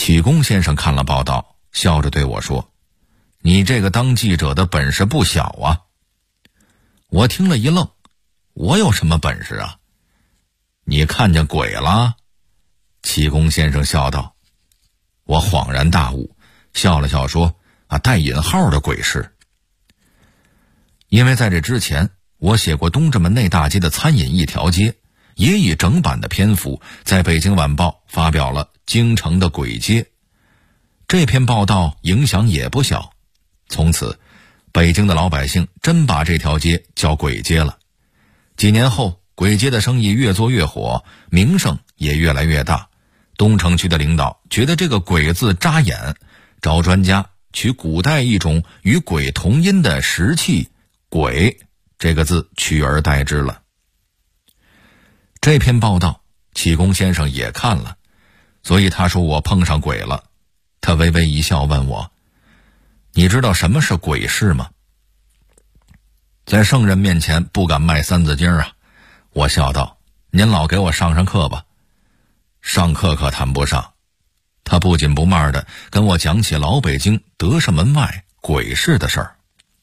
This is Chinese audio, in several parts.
启功先生看了报道，笑着对我说：“你这个当记者的本事不小啊。”我听了一愣，我有什么本事啊？你看见鬼了？启功先生笑道。我恍然大悟，笑了笑说：“带引号的鬼市。”因为在这之前，我写过东直门内大街的餐饮一条街，也以整版的篇幅在北京晚报发表了京城的鬼街。这篇报道影响也不小，从此北京的老百姓真把这条街叫鬼街了。几年后，鬼街的生意越做越火，名声也越来越大。东城区的领导觉得这个鬼字扎眼，找专家取古代一种与鬼同音的石器鬼这个字取而代之了。这篇报道启功先生也看了，所以他说我碰上鬼了。他微微一笑问我：“你知道什么是鬼市吗？”在圣人面前不敢卖三字经啊，我笑道：“您老给我上上课吧。”上课可谈不上。他不紧不慢地跟我讲起老北京德胜门外鬼市的事儿。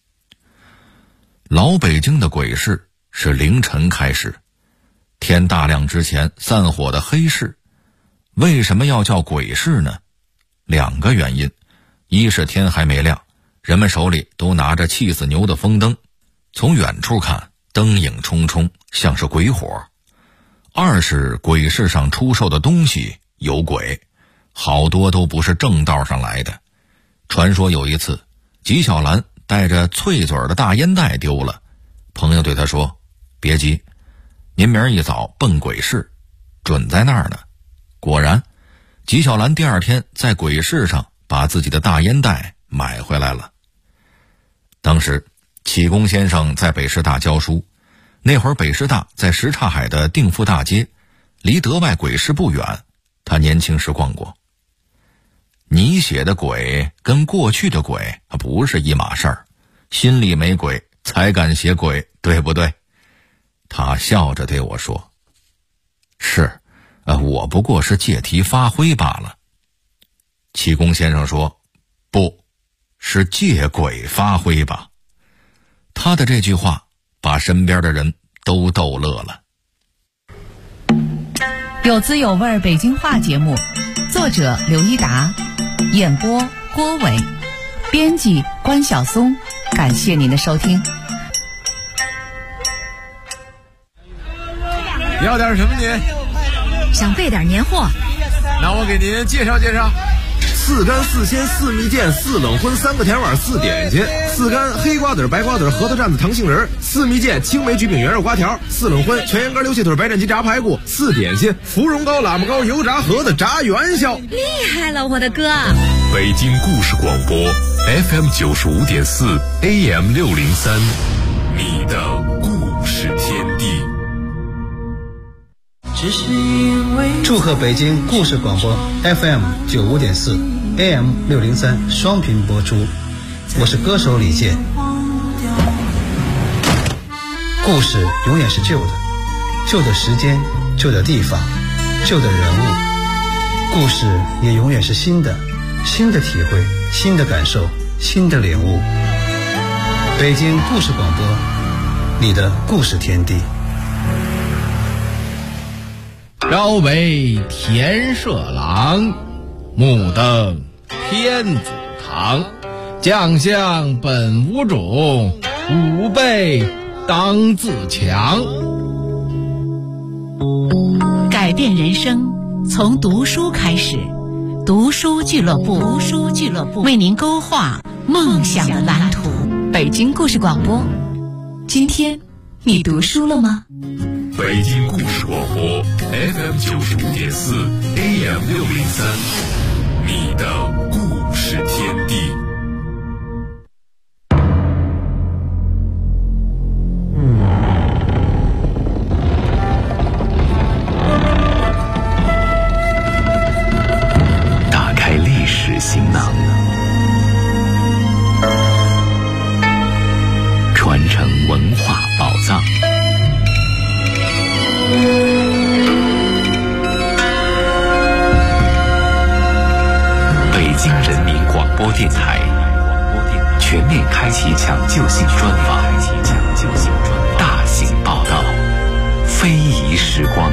老北京的鬼市是凌晨开始，天大亮之前散伙的黑市。为什么要叫鬼市呢？2个原因。一是天还没亮，人们手里都拿着气死牛的风灯，从远处看灯影冲冲，像是鬼火。二是鬼市上出售的东西有鬼，好多都不是正道上来的。传说有一次，纪晓岚带着脆嘴的大烟袋丢了，朋友对他说：“别急，您明儿一早奔鬼市，准在那儿呢。”果然，纪晓岚第二天在鬼市上把自己的大烟袋买回来了。当时启功先生在北师大教书，那会儿北师大在什刹海的定富大街，离德外鬼市不远，他年轻时逛过。你写的鬼跟过去的鬼不是一码事儿，心里没鬼才敢写鬼，对不对？他笑着对我说：“是，我不过是借题发挥罢了。”启功先生说：“不，是借鬼发挥吧。”他的这句话把身边的人都逗乐了。 有滋有味北京话节目，作者刘一达，演播郭伟，编辑关晓松。感谢您的收听。 要点什么您？ 想备点年货。 那我给您介绍介绍。4干4鲜4蜜饯4冷荤3个甜碗4点心，4干黑瓜子白瓜子核桃蘸子糖杏仁，4蜜饯青梅焗饼圆肉瓜条，4冷荤全羊肝溜蟹腿白斩鸡炸排骨，4点心芙蓉糕喇嘛糕油炸盒子炸元宵。 厉害了我的哥！ 北京故事广播 FM 95.4 AM 603，你的故事天地。 祝贺北京故事广播 FM 95.4 AM 603双频播出，我是歌手李健。故事永远是旧的，旧的时间，旧的地方，旧的人物。故事也永远是新的，新的体会，新的感受，新的领悟。北京故事广播，你的故事天地。 朝为田舍郎，暮登天子堂。将相本无种，吾辈当自强。 改变人生从读书开始，读书俱乐部为您勾画梦想的蓝图。北京故事广播，今天你读书了吗？ 北京故事广播 FM 95.4 AM 603，你的故事天地。 打开历史行囊，传承文化宝藏。 播电台全面开启抢救性专访，大型报道，非遗时光。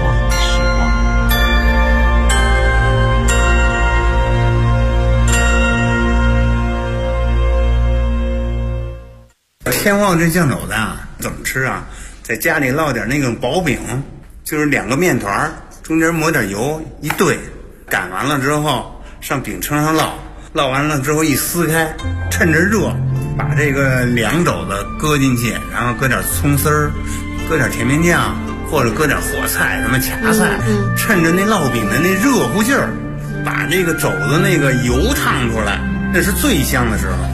天旺这酱肘子啊，怎么吃啊？在家里烙点那种薄饼，就是2个面团，中间抹点油一兑，擀完了之后上饼铛上烙，烙完了之后一撕开，趁着热把这个凉肘子搁进去，然后搁点葱丝儿，搁点甜面酱，或者搁点火菜什么卡菜，趁着那烙饼的那热乎劲儿，把这个肘子那个油烫出来，那是最香的时候。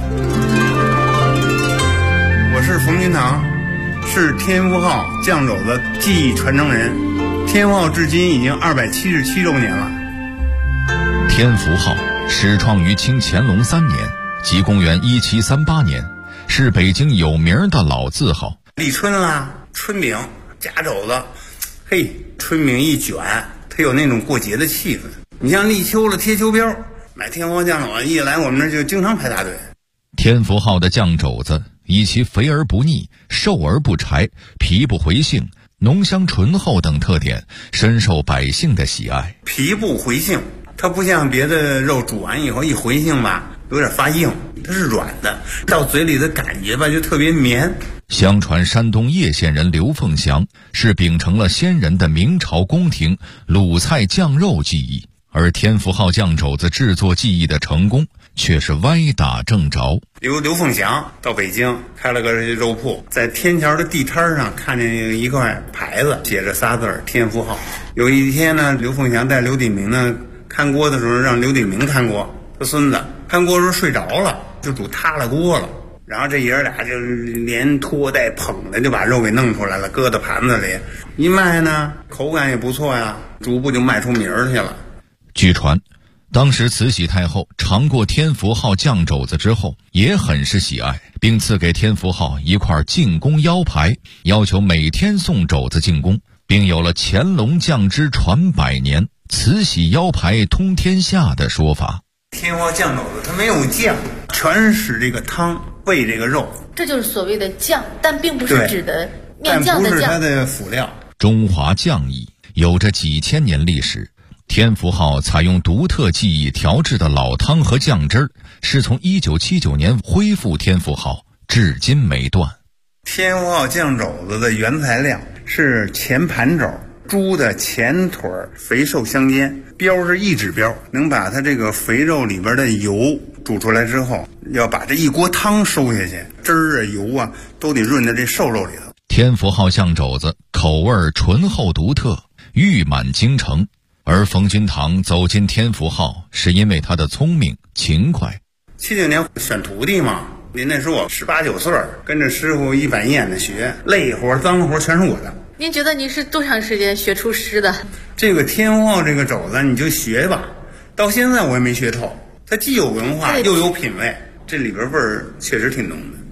我是冯金堂，是天福号酱肘子技艺传承人。天福号至今已经277周年了。 天福号始创于清乾隆3年，即公元1738年，是北京有名的老字号。 立春啦，春饼夹肘子，嘿，春饼一卷，它有那种过节的气氛。你像立秋了贴秋膘，买天福号酱肘子一来，我们这就经常排大队。 天福号的酱肘子以其肥而不腻、瘦而不柴、皮不回性、浓香醇厚等特点，深受百姓的喜爱。 皮不回性，它不像别的肉煮完以后一回性吧，有点发硬，它是软的，到嘴里的感觉吧就特别绵。 相传山东叶县人刘凤祥是秉承了先人的明朝宫廷鲁菜酱肉技艺，而天福号酱肘子制作技艺的成功却是歪打正着。 刘凤祥到北京开了个肉铺，在天桥的地摊上看见一块牌子，写着仨字天福号。有一天呢，刘凤祥带刘鼎明呢看锅的时候，让刘鼎明看锅，他孙子看锅的时候睡着了，就煮塌了锅了。然后这爷俩就连拖带捧的就把肉给弄出来了，搁到盘子里一卖呢，口感也不错呀，逐步就卖出名儿去了。 据传当时慈禧太后尝过天福号酱肘子之后也很是喜爱，并赐给天福号一块进宫腰牌，要求每天送肘子进宫，并有了乾隆酱汁传100年，慈禧腰牌通天下的说法。 天福号酱肘子它没有酱，全是这个汤喂这个肉， 这就是所谓的酱，但并不是指的面酱的酱， 但不是它的辅料。 中华酱艺有着几千年历史，天福号采用独特技艺调制的老汤和酱汁儿，是从1979年恢复天福号，至今没断。 天福号酱肘子的原材料是前盘肘，猪的前腿肥瘦相间，膘是1指膘，能把它这个肥肉里边的油煮出来之后，要把这一锅汤收下去，汁儿啊油啊都得润在这瘦肉里头。 天福号酱肘子口味醇厚独特，誉满京城。而冯君堂走进天福号，是因为他的聪明勤快。 79年选徒弟嘛，那时候我18、19岁，跟着师傅一板一眼的学，累活脏活全是我的。 您觉得你是多长时间学出师的？ 这个天福号这个肘子你就学吧，到现在我也没学透。它既有文化又有品味，这里边味儿确实挺浓的。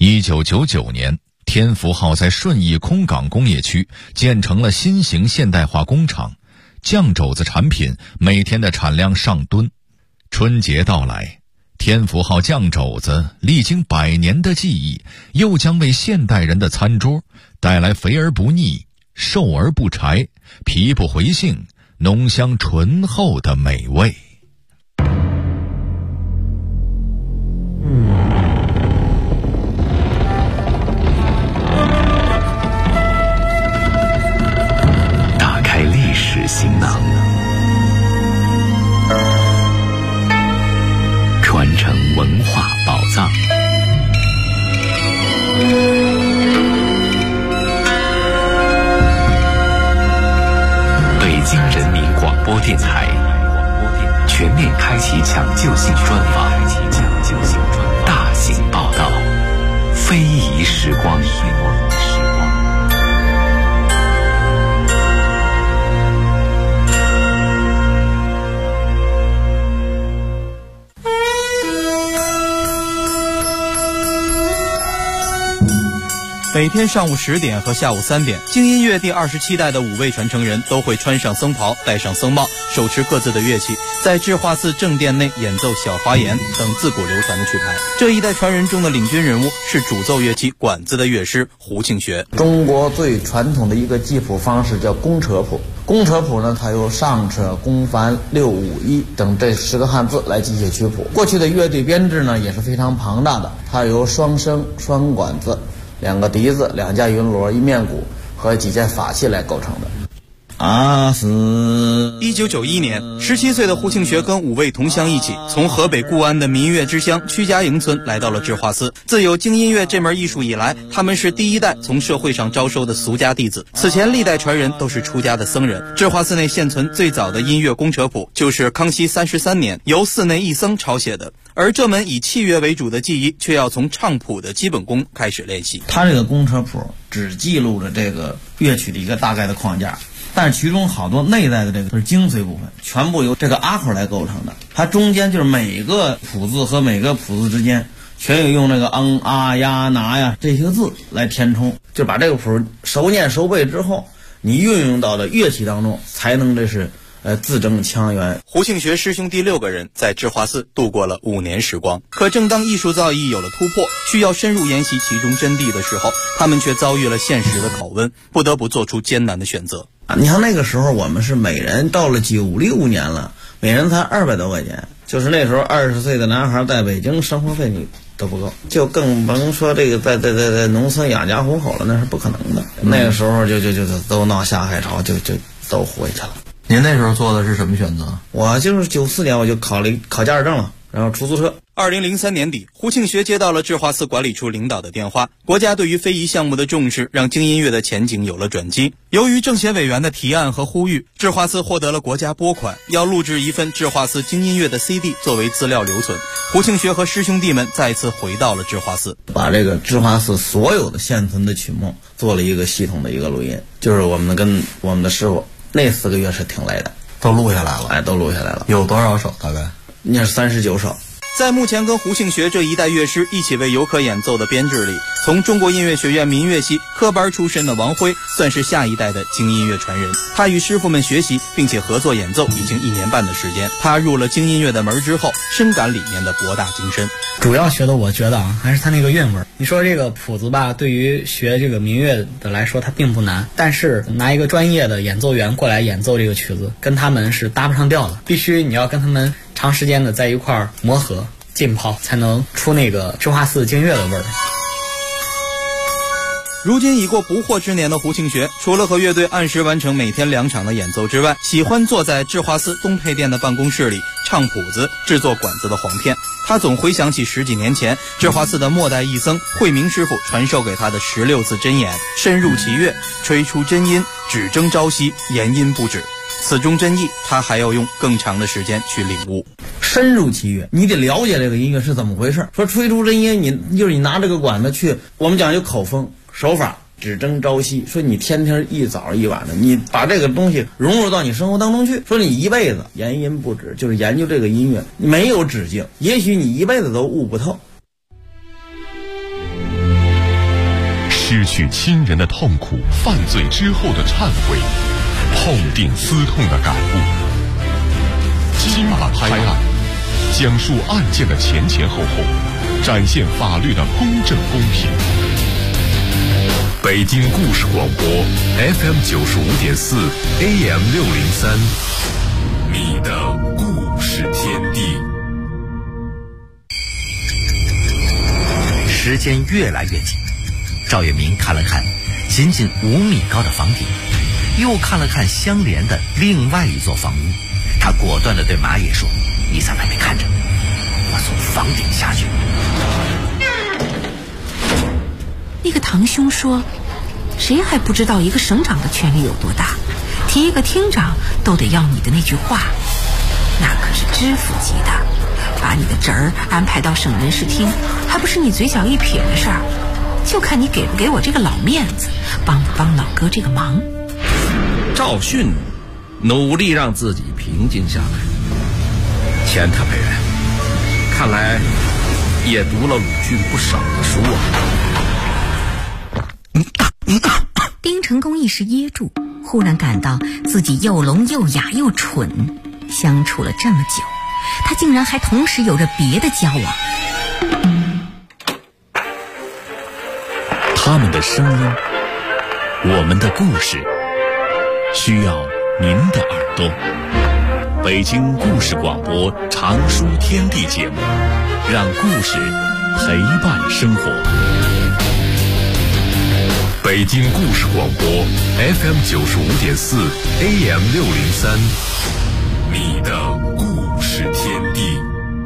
1999年，天福号在顺义空港工业区建成了新型现代化工厂，酱肘子产品每天的产量上吨。春节到来，天福号酱肘子历经100年的技艺，又将为现代人的餐桌带来肥而不腻、瘦而不柴、皮不回性、浓香醇厚的美味。 打开历史行囊，传承文化宝藏。北京人民广播电台全面开启抢救性专访，大型报道，非遗时光。 每天上午10点和下午3点，京音乐第27代的5位传承人都会穿上僧袍，戴上僧帽，手持各自的乐器，在智化寺正殿内演奏小花言等自古流传的曲牌。这一代传人中的领军人物是主奏乐器管子的乐师胡庆学。 中国最传统的一个记谱方式叫公车谱。公车谱呢，它由上车、公繁、六五一等这10个汉字来记写曲谱。过去的乐队编制呢也是非常庞大的，它由双笙、双管子、2个笛子、2架云锣、1面鼓和几件法器来构成的。 1991年，17岁的胡庆学跟5位同乡一起，从河北固安的民乐之乡曲家营村来到了智化寺。自有京音乐这门艺术以来，他们是第一代从社会上招收的俗家弟子。此前历代传人都是出家的僧人。智化寺内现存最早的音乐公车谱，就是康熙33年由寺内一僧抄写的。而这门以器乐为主的技艺，却要从唱谱的基本功开始练习。 他这个公车谱只记录了这个乐曲的一个大概的框架，但是其中好多内在的这个是精髓部分，全部由这个阿口来构成的。它中间就是每个谱字和每个谱字之间全有用那个啊呀拿呀这些字来填充，就把这个谱熟念熟背之后，你运用到了乐器当中，才能这是字正腔圆。 胡庆学师兄弟6个人在智化寺度过了5年时光。可正当艺术造诣有了突破，需要深入研习其中真谛的时候，他们却遭遇了现实的拷问，不得不做出艰难的选择。 你看那个时候我们是每人到了96年了，每人才200多块钱，就是那时候20岁的男孩在北京生活费你都不够，就更甭说这个在农村养家糊口了，那是不可能的。那个时候就都闹下海潮，就都回去了。 您那时候做的是什么选择？ 我就是94年我就考驾驶证了，然后出租车。 2003年底，胡庆学接到了智化寺管理处领导的电话，国家对于非遗项目的重视让京音乐的前景有了转机。由于政协委员的提案和呼吁，智化寺获得了国家拨款，要录制一份智化寺京音乐的 CD 作为资料留存。胡庆学和师兄弟们再次回到了智化寺， 把这个智化寺所有的现存的曲目做了一个系统的一个录音，就是我们跟我们的师傅那4个月是挺累的， 都录下来了。 都录下来了。 有多少首？大概那是39首。 在目前跟胡庆学这一代乐师一起为游客演奏的编制里，从中国音乐学院民乐系科班出身的王辉算是下一代的京音乐传人。他与师傅们学习并且合作演奏已经1年半的时间。他入了京音乐的门之后，深感里面的博大精深。 主要学的我觉得还是他那个韵味。你说这个谱子吧，对于学这个民乐的来说它并不难，但是拿一个专业的演奏员过来演奏这个曲子，跟他们是搭不上调的。必须你要跟他们长时间的在一块儿磨合浸泡，才能出那个智化寺京乐的味儿。 如今已过不惑之年的胡庆学，除了和乐队按时完成每天2场的演奏之外，喜欢坐在智化寺东配殿的办公室里唱谱子，制作管子的簧片。他总回想起10几年前智化寺的末代义僧慧明师傅传授给他的16字真言：深入其乐，吹出真音，只争朝夕，言音不止。此中真意，他还要用更长的时间去领悟。 深入其乐，你得了解这个音乐是怎么回事。说吹出真音，你拿这个管子去，我们讲究口风手法，只争朝夕。说你天天一早一晚的，你把这个东西融入到你生活当中去。说你一辈子言音不止，就是研究这个音乐，没有止境，也许你一辈子都悟不透。 失去亲人的痛苦，犯罪之后的忏悔，痛定思痛的感悟。金马拍案，讲述案件的前前后后，展现法律的公正公平。北京故事广播 FM 95.4 AM 603，你的故事天地。 时间越来越紧，赵月明看了看仅仅5米高的房顶，又看了看相连的另外一座房屋，他果断地对马野说：“你在外面看着，我从房顶下去。” 那个堂兄说，谁还不知道一个省长的权力有多大，提一个厅长都得要你的那句话，那可是知府级的，把你的侄儿安排到省人事厅，还不是你嘴角一撇的事儿，就看你给不给我这个老面子，帮不帮老哥这个忙。 赵迅努力让自己平静下来，钱他赔人，看来也读了鲁迅不少的书啊。 丁成功一时噎住，忽然感到自己又聋又哑又蠢，相处了这么久，他竟然还同时有着别的交往。 他们的声音，我们的故事，需要您的耳朵。北京故事广播常书天地节目，让故事陪伴生活。 北京故事广播 FM 95.4 AM 603，你的故事天地。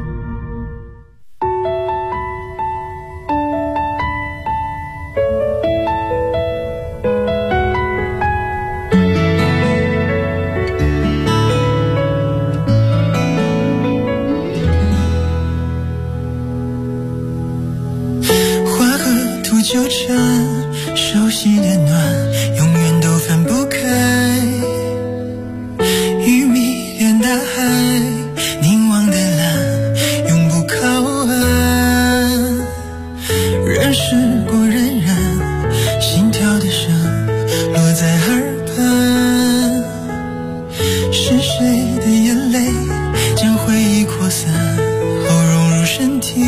纠缠，熟悉的暖永远都分不开，鱼迷恋大海，凝望的蓝永不靠岸，人世过荏苒，心跳的声落在耳畔，是谁的眼泪将回忆扩散后融入身体，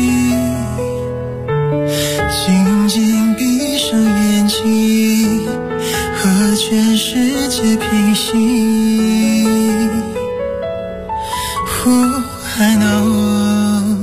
静静闭上眼睛，和全世界平息。I know，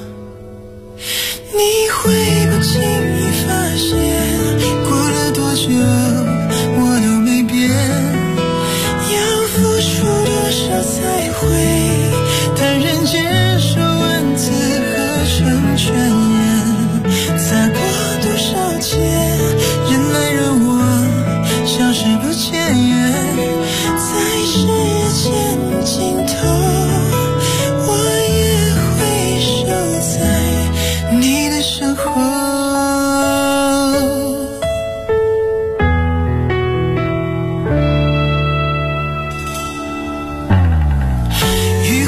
你会不经意发现，过了多久我都没变，要付出多少才会坦然接受文字合成全言，洒过多少劫，人来人往，消失不见，在时间尽头，我也会守在你的身后。与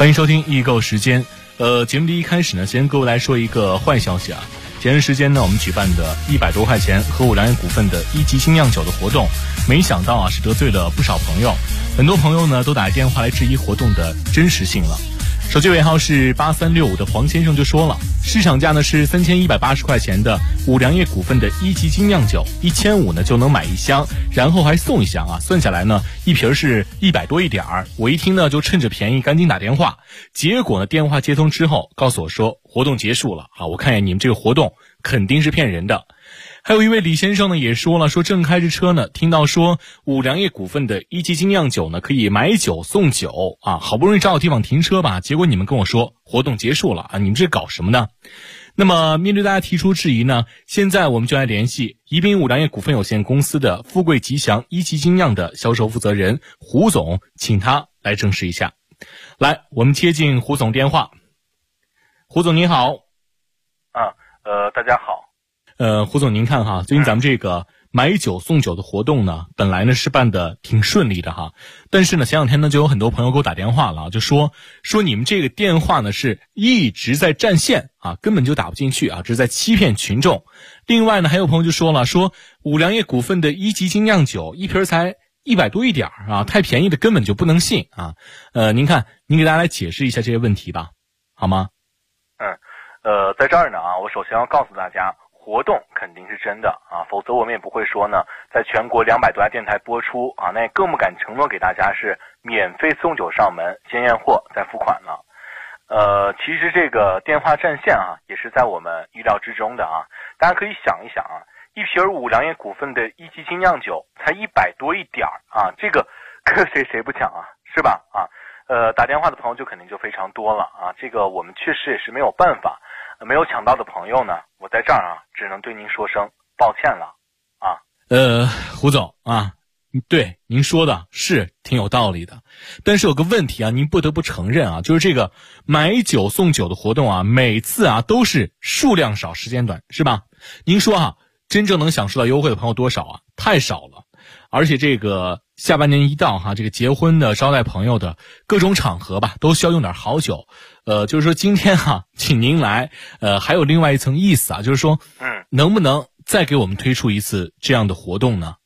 欢迎收听易购时间。节目的一开始呢，先跟各位来说一个坏消息啊。前段时间呢，我们举办的100多块钱和五粮液股份的1级精酿酒的活动，没想到啊是得罪了不少朋友，很多朋友呢都打电话来质疑活动的真实性了。手机尾号是8365的黄先生就说了，市场价呢是3180块钱的五粮液股份的1级精酿酒，1500呢就能买1箱，然后还送1箱啊，算下来呢一瓶是100多一点儿。我一听呢就趁着便宜赶紧打电话，结果呢电话接通之后告诉我说活动结束了啊，我看见你们这个活动肯定是骗人的。还有一位李先生呢也说了，说正开着车呢，听到说五粮液股份的1级精酿酒呢可以买酒送酒啊，好不容易找到地方停车吧，结果你们跟我说活动结束了啊，你们这搞什么呢？那么面对大家提出质疑呢，现在我们就来联系宜宾五粮液股份有限公司的富贵吉祥1级精酿的销售负责人胡总，请他来证实一下。来，我们接进胡总电话。胡总您好。 大家好。 胡总您看哈，最近咱们这个买酒送酒的活动呢，本来呢是办的挺顺利的哈，但是呢前两天呢就有很多朋友给我打电话了，就说你们这个电话呢是一直在占线啊，根本就打不进去啊，这是在欺骗群众。另外呢还有朋友就说了，说五粮液股份的1级精酿酒一瓶才100多一点啊，太便宜的根本就不能信啊。您看您给大家来解释一下这些问题吧，好吗？ 在这儿呢啊，我首先要告诉大家，活动肯定是真的啊，否则我们也不会说呢，在全国200多家电台播出啊，那也更不敢承诺给大家是免费送酒上门，先验货再付款了。其实这个电话占线啊，也是在我们意料之中的啊。大家可以想一想啊，一瓶五粮液股份的1级精酿酒才100多一点啊，这个跟谁不抢啊，是吧？啊，打电话的朋友就肯定就非常多了啊，这个我们确实也是没有办法。没有抢到的朋友呢，我在这儿啊，只能对您说声抱歉了啊。 胡总啊，对您说的是挺有道理的，但是有个问题啊，您不得不承认啊，就是这个买酒送酒的活动啊，每次啊都是数量少时间短，是吧？您说啊，真正能享受到优惠的朋友多少啊？太少了。而且这个下半年一到哈，这个结婚的、招待朋友的各种场合吧，都需要用点好酒。就是说今天哈，请您来，还有另外一层意思啊，就是说，能不能再给我们推出一次这样的活动呢？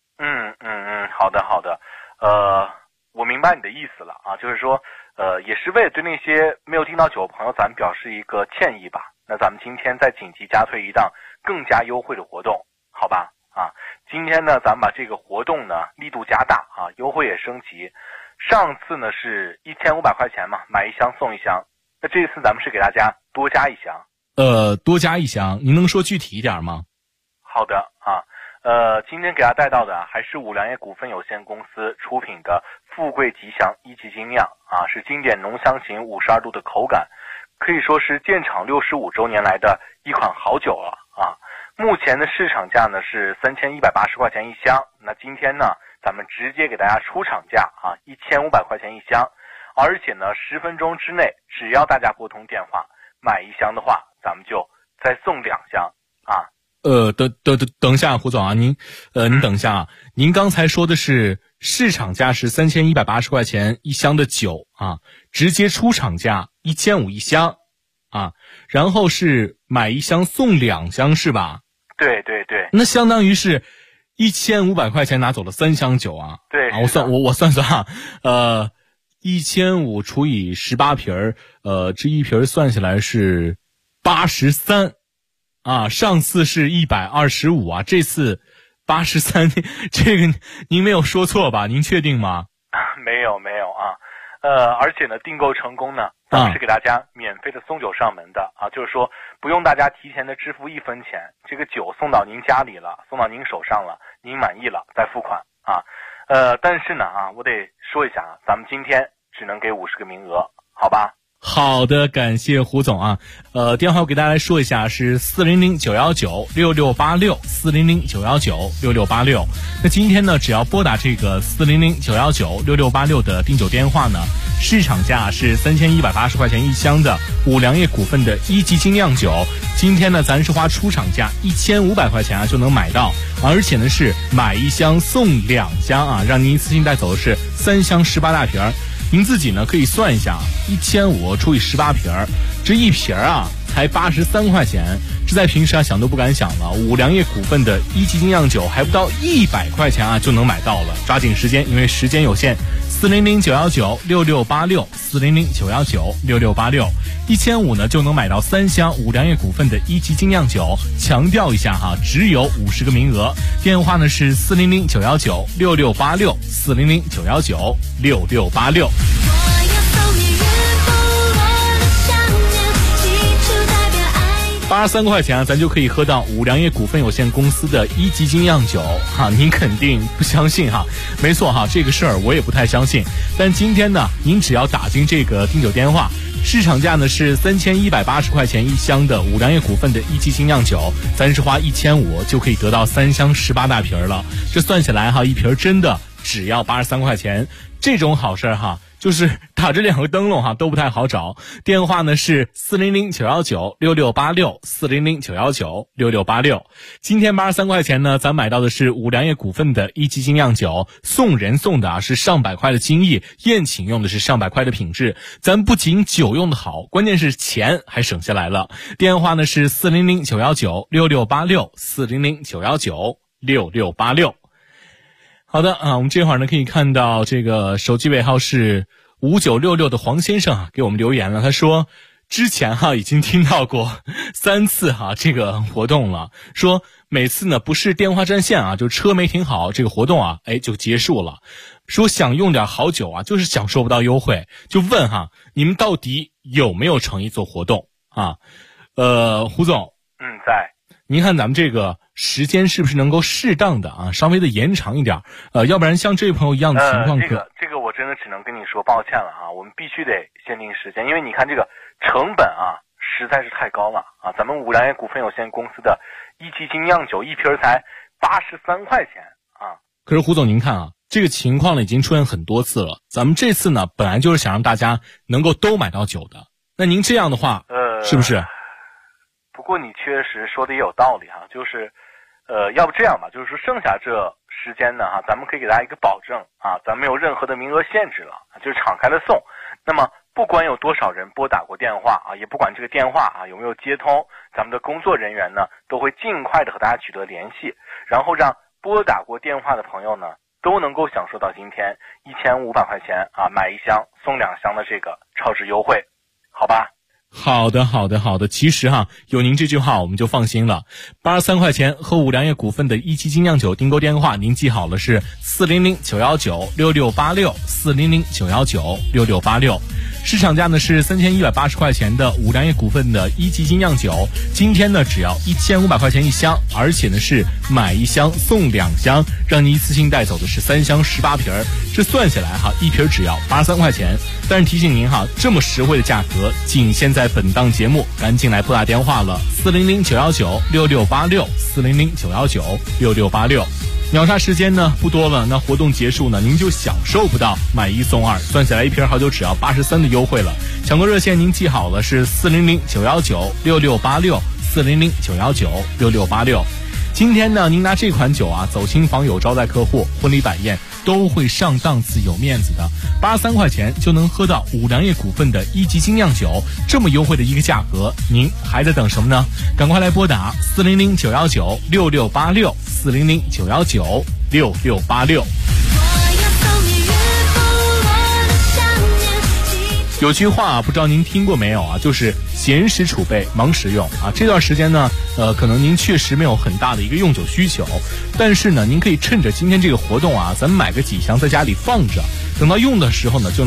好的，我明白你的意思了啊，就是说，也是为了对那些没有订到酒的朋友，咱们表示一个歉意吧。那咱们今天再紧急加推一档更加优惠的活动，好吧？啊，今天呢，咱们把这个活动呢力度加大啊，优惠也升级。上次呢是1500块钱嘛，买1箱送1箱。那这次咱们是给大家多加1箱。 多加1箱，您能说具体一点吗？ 好的啊，今天给大家带到的还是五粮液股份有限公司出品的富贵吉祥1级精酿啊，是经典浓香型52度的口感，可以说是建厂65周年来的一款好酒了啊。目前的市场价呢是3180块钱1箱，那今天呢咱们直接给大家出厂价啊，1500块钱1箱，而且呢10分钟之内，只要大家拨通电话买1箱的话，咱们就再送2箱啊。 等一下，胡总啊，您等一下啊，您刚才说的是市场价是3180块钱1箱的酒啊，直接出厂价1500一箱啊，然后是买1箱送2箱是吧？ 对， 那相当于是1500块钱拿走了3箱酒啊。 对啊，我算啊，1500除以18瓶这一瓶算下来是83啊，上次是125啊，这次83，这个您没有说错吧？您确定吗？ 没有啊，而且呢，订购成功呢，咱们是给大家免费的送酒上门的啊，就是说不用大家提前的支付1分钱，这个酒送到您家里了，送到您手上了，您满意了再付款啊。但是呢啊，我得说一下啊，咱们今天只能给50个名额，好吧？ 好的，感谢胡总啊。电话我给大家来说一下，是400-919-6686 400-919-6686。那今天呢，只要拨打这个400-919-6686的订酒电话呢，市场价是3180块钱1箱的五粮液股份的1级精酿酒，今天呢咱是花出厂价1500块钱啊就能买到，而且呢是买1箱送2箱啊，让您一次性带走的是3箱18大瓶。 您自己呢可以算一下，1500除以18瓶，这一瓶啊才83块钱，这在平时啊想都不敢想了。五粮液股份的一级精酿酒还不到100块钱啊就能买到了，抓紧时间，因为时间有限。400-919-6686，400-919-6686，1500呢就能买到3箱五粮液股份的一级精酿酒。强调一下哈，只有50个名额。电话呢是400-919-6686，400-919-6686。83块钱啊，咱就可以喝到五粮液股份有限公司的一级精酿酒哈，您肯定不相信哈？没错哈，这个事儿我也不太相信。但今天呢，您只要打进这个订酒电话，市场价呢是3180块钱一箱的五粮液股份的一级精酿酒，咱是花1500就可以得到3箱18大瓶了。这算起来哈，一瓶真的只要83块钱，这种好事哈。就是打这2个灯笼哈都不太好找，电话呢是400-919-6686，400-919-6686。今天83块钱呢，咱买到的是五粮液股份的一级精酿酒，送人送的啊是上百块的精益，宴请用的是上百块的品质。咱不仅酒用的好，关键是钱还省下来了。电话呢是400-919-6686，400-919-6686。好的啊，我们这会儿呢可以看到这个手机尾号是5966的黄先生啊给我们留言了，他说之前哈已经听到过3次哈这个活动了，说每次呢不是电话占线啊，就车没停好，这个活动啊就结束了。说想用点好酒啊，就是享受不到优惠，就问哈你们到底有没有诚意做活动啊？胡总， 在。 您看咱们这个时间是不是能够适当的啊，稍微的延长一点？要不然像这位朋友一样的情况， 这个我真的只能跟你说抱歉了啊，我们必须得限定时间，因为你看这个成本啊实在是太高了啊。咱们五粮液股份有限公司的一级精酿酒一瓶才83块钱啊。 可是胡总您看啊，这个情况呢已经出现很多次了，咱们这次呢本来就是想让大家能够都买到酒的，那您这样的话是不是？ 不过你确实说的也有道理哈，就是要不这样吧，就是说剩下这时间呢哈，咱们可以给大家一个保证啊，咱没有任何的名额限制了，就是敞开的送。那么不管有多少人拨打过电话啊，也不管这个电话啊有没有接通，咱们的工作人员呢都会尽快的和大家取得联系，然后让拨打过电话的朋友呢都能够享受到今天1500块钱啊买1箱送2箱的这个超值优惠，好吧？ 好的，其实哈，有您这句话我们就放心了。83块钱和五粮液股份的一级精酿酒订购电话，您记好了是400-919-6686，400-919-6686。市场价呢是3180块钱的五粮液股份的一级精酿酒，今天呢只要1500块钱一箱，而且呢是买1箱送2箱，让您一次性带走的是3箱18瓶，这算下来哈，一瓶只要83块钱。但是提醒您哈，这么实惠的价格仅限在本档节目，赶紧来拨打电话了，400-919-6686，400-919-6686。秒杀时间呢不多了，那活动结束呢，您就享受不到买1送2，算下来一瓶好酒只要83的优惠了。抢购热线您记好了是400-919-6686，400-919-6686。今天呢，您拿这款酒啊走亲访友、招待客户、婚礼摆宴都会上档次、有面子的。83块钱就能喝到五粮液股份的一级精酿酒，这么优惠的一个价格，您还在等什么呢？赶快来拨打400-919-6686，400-919-6686。有句话不知道您听过没有啊，就是闲时储备，忙时用啊。这段时间呢，可能您确实没有很大的一个用酒需求，但是呢，您可以趁着今天这个活动啊，咱们买个几箱在家里放着，等到用的时候呢，就